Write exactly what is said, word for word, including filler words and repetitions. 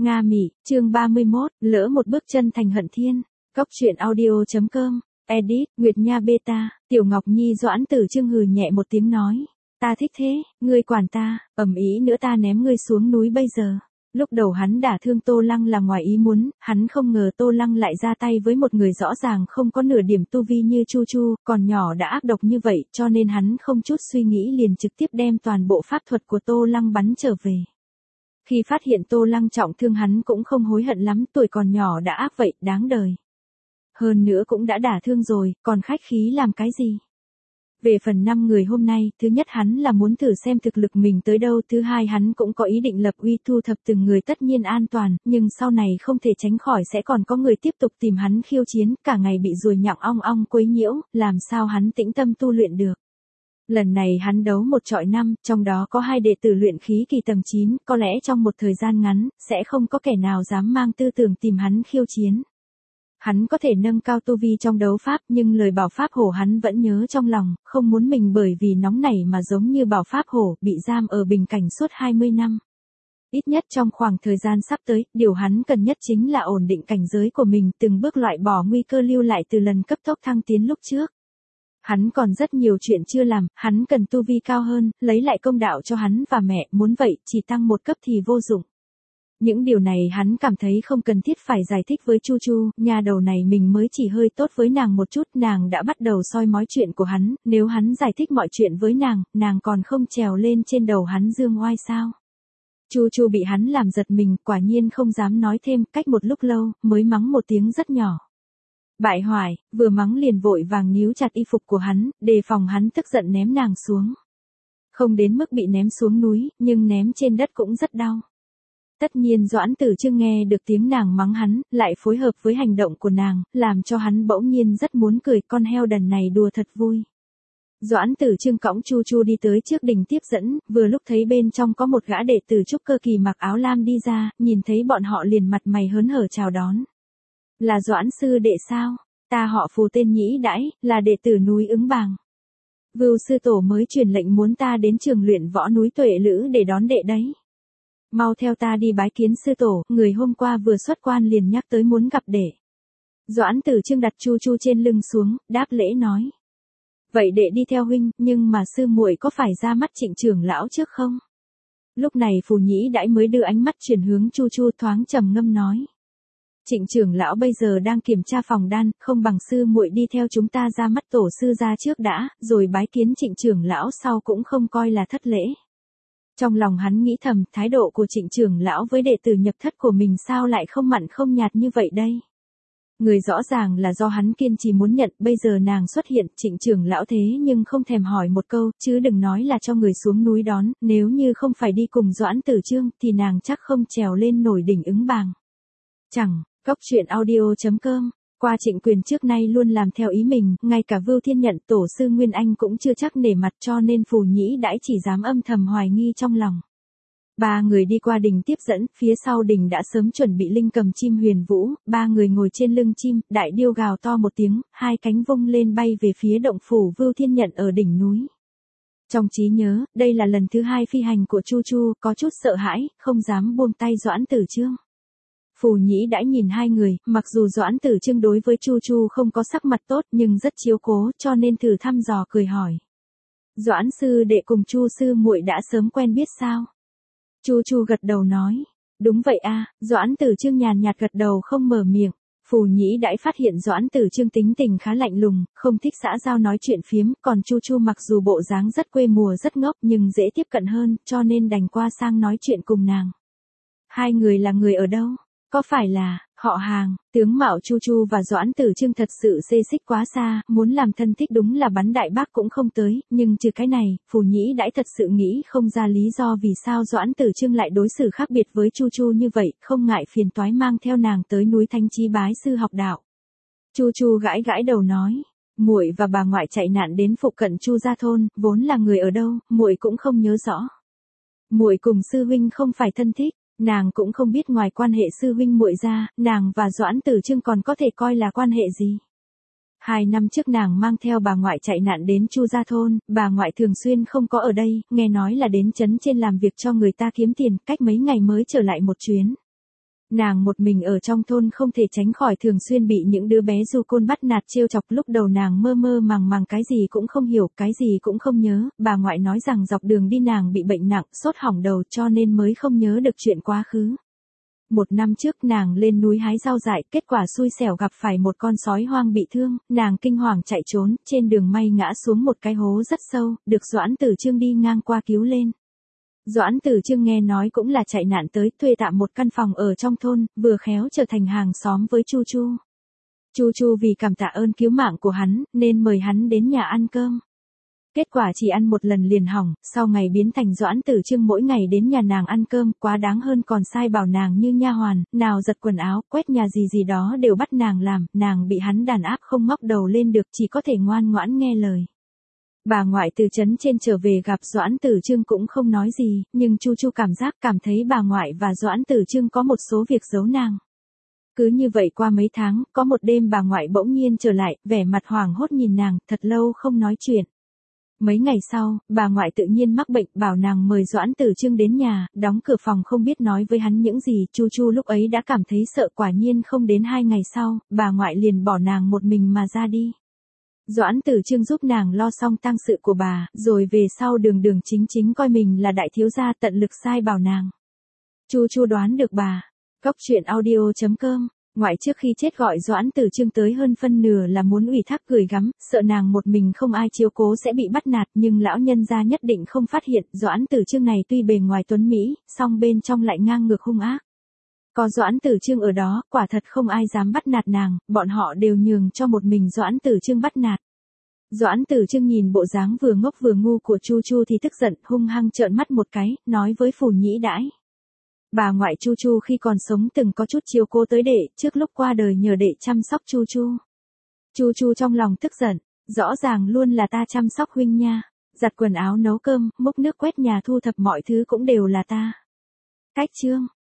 Nga Mỹ, chương ba mươi mốt, lỡ một bước chân thành hận thiên. Cóc truyện audio chấm com, edit, Nguyệt Nha Beta, Tiểu Ngọc Nhi Doãn Tử Chương hừ nhẹ một tiếng nói. Ta thích thế, ngươi quản ta, ầm ĩ nữa ta ném ngươi xuống núi bây giờ. Lúc đầu hắn đả thương Tô Lăng là ngoài ý muốn, hắn không ngờ Tô Lăng lại ra tay với một người rõ ràng không có nửa điểm tu vi như Chu Chu, còn nhỏ đã ác độc như vậy, cho nên hắn không chút suy nghĩ liền trực tiếp đem toàn bộ pháp thuật của Tô Lăng bắn trở về. Khi phát hiện Tô Lăng trọng thương hắn cũng không hối hận lắm, tuổi còn nhỏ đã ác vậy, đáng đời. Hơn nữa cũng đã đả thương rồi, còn khách khí làm cái gì? Về phần năm người hôm nay, thứ nhất hắn là muốn thử xem thực lực mình tới đâu, thứ hai hắn cũng có ý định lập uy thu thập từng người tất nhiên an toàn, nhưng sau này không thể tránh khỏi sẽ còn có người tiếp tục tìm hắn khiêu chiến, cả ngày bị ruồi nhặng ong ong quấy nhiễu, làm sao hắn tĩnh tâm tu luyện được. Lần này hắn đấu một trọi năm, trong đó có hai đệ tử luyện khí kỳ tầng chín, có lẽ trong một thời gian ngắn, sẽ không có kẻ nào dám mang tư tưởng tìm hắn khiêu chiến. Hắn có thể nâng cao tu vi trong đấu pháp, nhưng lời Bảo Pháp Hổ hắn vẫn nhớ trong lòng, không muốn mình bởi vì nóng nảy mà giống như Bảo Pháp Hổ, bị giam ở bình cảnh suốt hai mươi năm. Ít nhất trong khoảng thời gian sắp tới, điều hắn cần nhất chính là ổn định cảnh giới của mình, từng bước loại bỏ nguy cơ lưu lại từ lần cấp tốc thăng tiến lúc trước. Hắn còn rất nhiều chuyện chưa làm, hắn cần tu vi cao hơn, lấy lại công đạo cho hắn và mẹ, muốn vậy, chỉ tăng một cấp thì vô dụng. Những điều này hắn cảm thấy không cần thiết phải giải thích với Chu Chu, nhà đầu này mình mới chỉ hơi tốt với nàng một chút, nàng đã bắt đầu soi mói chuyện của hắn, nếu hắn giải thích mọi chuyện với nàng, nàng còn không trèo lên trên đầu hắn dương oai sao. Chu Chu bị hắn làm giật mình, quả nhiên không dám nói thêm, cách một lúc lâu, mới mắng một tiếng rất nhỏ. Bại hoại, vừa mắng liền vội vàng níu chặt y phục của hắn, đề phòng hắn tức giận ném nàng xuống. Không đến mức bị ném xuống núi, nhưng ném trên đất cũng rất đau. Tất nhiên Doãn Tử Chương nghe được tiếng nàng mắng hắn, lại phối hợp với hành động của nàng, làm cho hắn bỗng nhiên rất muốn cười, con heo đần này đùa thật vui. Doãn Tử Chương cõng Chu Chu đi tới trước đình tiếp dẫn, vừa lúc thấy bên trong có một gã đệ tử trúc cơ kỳ mặc áo lam đi ra, nhìn thấy bọn họ liền mặt mày hớn hở chào đón. Là Doãn sư đệ sao? Ta họ Phù tên Nhĩ Đãi, là đệ tử núi Ứng Bàng. Vưu sư tổ mới truyền lệnh muốn ta đến trường luyện võ núi Tuệ Lữ để đón đệ đấy. Mau theo ta đi bái kiến sư tổ, người hôm qua vừa xuất quan liền nhắc tới muốn gặp đệ. Doãn Tử Chương đặt Chu Chu trên lưng xuống, đáp lễ nói. Vậy đệ đi theo huynh, nhưng mà sư muội có phải ra mắt Trịnh trưởng lão trước không? Lúc này Phù Nhĩ Đãi mới đưa ánh mắt chuyển hướng Chu Chu, thoáng trầm ngâm nói. Trịnh trưởng lão bây giờ đang kiểm tra phòng đan, không bằng sư muội đi theo chúng ta ra mắt tổ sư ra trước đã, rồi bái kiến Trịnh trưởng lão sau cũng không coi là thất lễ. Trong lòng hắn nghĩ thầm, thái độ của Trịnh trưởng lão với đệ tử nhập thất của mình sao lại không mặn không nhạt như vậy đây? Người rõ ràng là do hắn kiên trì muốn nhận, bây giờ nàng xuất hiện, Trịnh trưởng lão thế nhưng không thèm hỏi một câu, chứ đừng nói là cho người xuống núi đón, nếu như không phải đi cùng Doãn Tử Chương, thì nàng chắc không trèo lên nổi đỉnh Ứng Bàng. Chẳng, cóc truyện audio chấm com. Qua Trịnh Quyền trước nay luôn làm theo ý mình, ngay cả Vưu Thiên Nhận tổ sư Nguyên Anh cũng chưa chắc nể mặt, cho nên Phù Nhĩ Đãi chỉ dám âm thầm hoài nghi trong lòng. Ba người đi qua đình tiếp dẫn, phía sau đình đã sớm chuẩn bị linh cầm chim huyền vũ, ba người ngồi trên lưng chim, đại điêu gào to một tiếng, hai cánh vung lên bay về phía động phủ Vưu Thiên Nhận ở đỉnh núi. Trong trí nhớ, đây là lần thứ hai phi hành của Chu Chu, có chút sợ hãi, không dám buông tay Doãn Tử Chương. Phù Nhĩ Đãi nhìn hai người, mặc dù Doãn Tử Chương đối với Chu Chu không có sắc mặt tốt nhưng rất chiếu cố, cho nên thử thăm dò cười hỏi. Doãn sư đệ cùng Chu sư muội đã sớm quen biết sao? Chu Chu gật đầu nói. Đúng vậy a. Doãn Tử Chương nhàn nhạt gật đầu không mở miệng. Phù Nhĩ Đãi phát hiện Doãn Tử Chương tính tình khá lạnh lùng, không thích xã giao nói chuyện phiếm, còn Chu Chu mặc dù bộ dáng rất quê mùa rất ngốc nhưng dễ tiếp cận hơn, cho nên đành qua sang nói chuyện cùng nàng. Hai người là người ở đâu? Có phải là họ hàng? Tướng mạo Chu Chu và Doãn Tử Chương thật sự xê xích quá xa, muốn làm thân thích đúng là bắn đại bác cũng không tới, nhưng trừ cái này, Phù Nhĩ Đãi thật sự nghĩ không ra lý do vì sao Doãn Tử Chương lại đối xử khác biệt với Chu Chu như vậy, không ngại phiền toái mang theo nàng tới núi Thanh Chí bái sư học đạo. Chu Chu gãi gãi đầu nói, muội và bà ngoại chạy nạn đến phụ cận Chu gia thôn, vốn là người ở đâu, muội cũng không nhớ rõ. Muội cùng sư huynh không phải thân thích. Nàng cũng không biết ngoài quan hệ sư huynh muội ra, nàng và Doãn Tử Chương còn có thể coi là quan hệ gì. Hai năm trước nàng mang theo bà ngoại chạy nạn đến Chu gia thôn, bà ngoại thường xuyên không có ở đây, nghe nói là đến trấn trên làm việc cho người ta kiếm tiền, cách mấy ngày mới trở lại một chuyến. Nàng một mình ở trong thôn không thể tránh khỏi thường xuyên bị những đứa bé du côn bắt nạt trêu chọc, lúc đầu nàng mơ mơ màng màng cái gì cũng không hiểu, cái gì cũng không nhớ, bà ngoại nói rằng dọc đường đi nàng bị bệnh nặng, sốt hỏng đầu cho nên mới không nhớ được chuyện quá khứ. Một năm trước nàng lên núi hái rau dại, kết quả xui xẻo gặp phải một con sói hoang bị thương, nàng kinh hoàng chạy trốn, trên đường may ngã xuống một cái hố rất sâu, được Doãn Tử Chương đi ngang qua cứu lên. Doãn Tử Chương nghe nói cũng là chạy nạn tới, thuê tạm một căn phòng ở trong thôn, vừa khéo trở thành hàng xóm với Chu Chu. Chu Chu vì cảm tạ ơn cứu mạng của hắn, nên mời hắn đến nhà ăn cơm. Kết quả chỉ ăn một lần liền hỏng, sau ngày biến thành Doãn Tử Chương mỗi ngày đến nhà nàng ăn cơm, quá đáng hơn còn sai bảo nàng như nha hoàn, nào giật quần áo, quét nhà gì gì đó đều bắt nàng làm, nàng bị hắn đàn áp không ngóc đầu lên được, chỉ có thể ngoan ngoãn nghe lời. Bà ngoại từ trấn trên trở về gặp Doãn Tử Chương cũng không nói gì, nhưng Chu Chu cảm giác cảm thấy bà ngoại và Doãn Tử Chương có một số việc giấu nàng. Cứ như vậy qua mấy tháng, có một đêm bà ngoại bỗng nhiên trở lại, vẻ mặt hoảng hốt nhìn nàng, thật lâu không nói chuyện. Mấy ngày sau, bà ngoại tự nhiên mắc bệnh, bảo nàng mời Doãn Tử Chương đến nhà, đóng cửa phòng không biết nói với hắn những gì, Chu Chu lúc ấy đã cảm thấy sợ, quả nhiên không đến hai ngày sau, bà ngoại liền bỏ nàng một mình mà ra đi. Doãn Tử Chương giúp nàng lo xong tang sự của bà, rồi về sau đường đường chính chính coi mình là đại thiếu gia, tận lực sai bảo nàng. Chu Chu đoán được bà. Cóc truyện audio chấm com, ngoại trước khi chết gọi Doãn Tử Chương tới hơn phân nửa là muốn ủy thác gửi gắm, sợ nàng một mình không ai chiếu cố sẽ bị bắt nạt, nhưng lão nhân gia nhất định không phát hiện, Doãn Tử Chương này tuy bề ngoài tuấn mỹ, song bên trong lại ngang ngược hung ác. Có Doãn Tử Chương ở đó, quả thật không ai dám bắt nạt nàng, bọn họ đều nhường cho một mình Doãn Tử Chương bắt nạt. Doãn Tử Chương nhìn bộ dáng vừa ngốc vừa ngu của Chu Chu thì tức giận, hung hăng trợn mắt một cái, nói với Phù Nhĩ Đãi. Bà ngoại Chu Chu khi còn sống từng có chút chiếu cố tới đệ, trước lúc qua đời nhờ đệ chăm sóc Chu Chu. Chu Chu trong lòng tức giận, rõ ràng luôn là ta chăm sóc huynh nha, giặt quần áo nấu cơm, múc nước quét nhà thu thập mọi thứ cũng đều là ta. Cách chương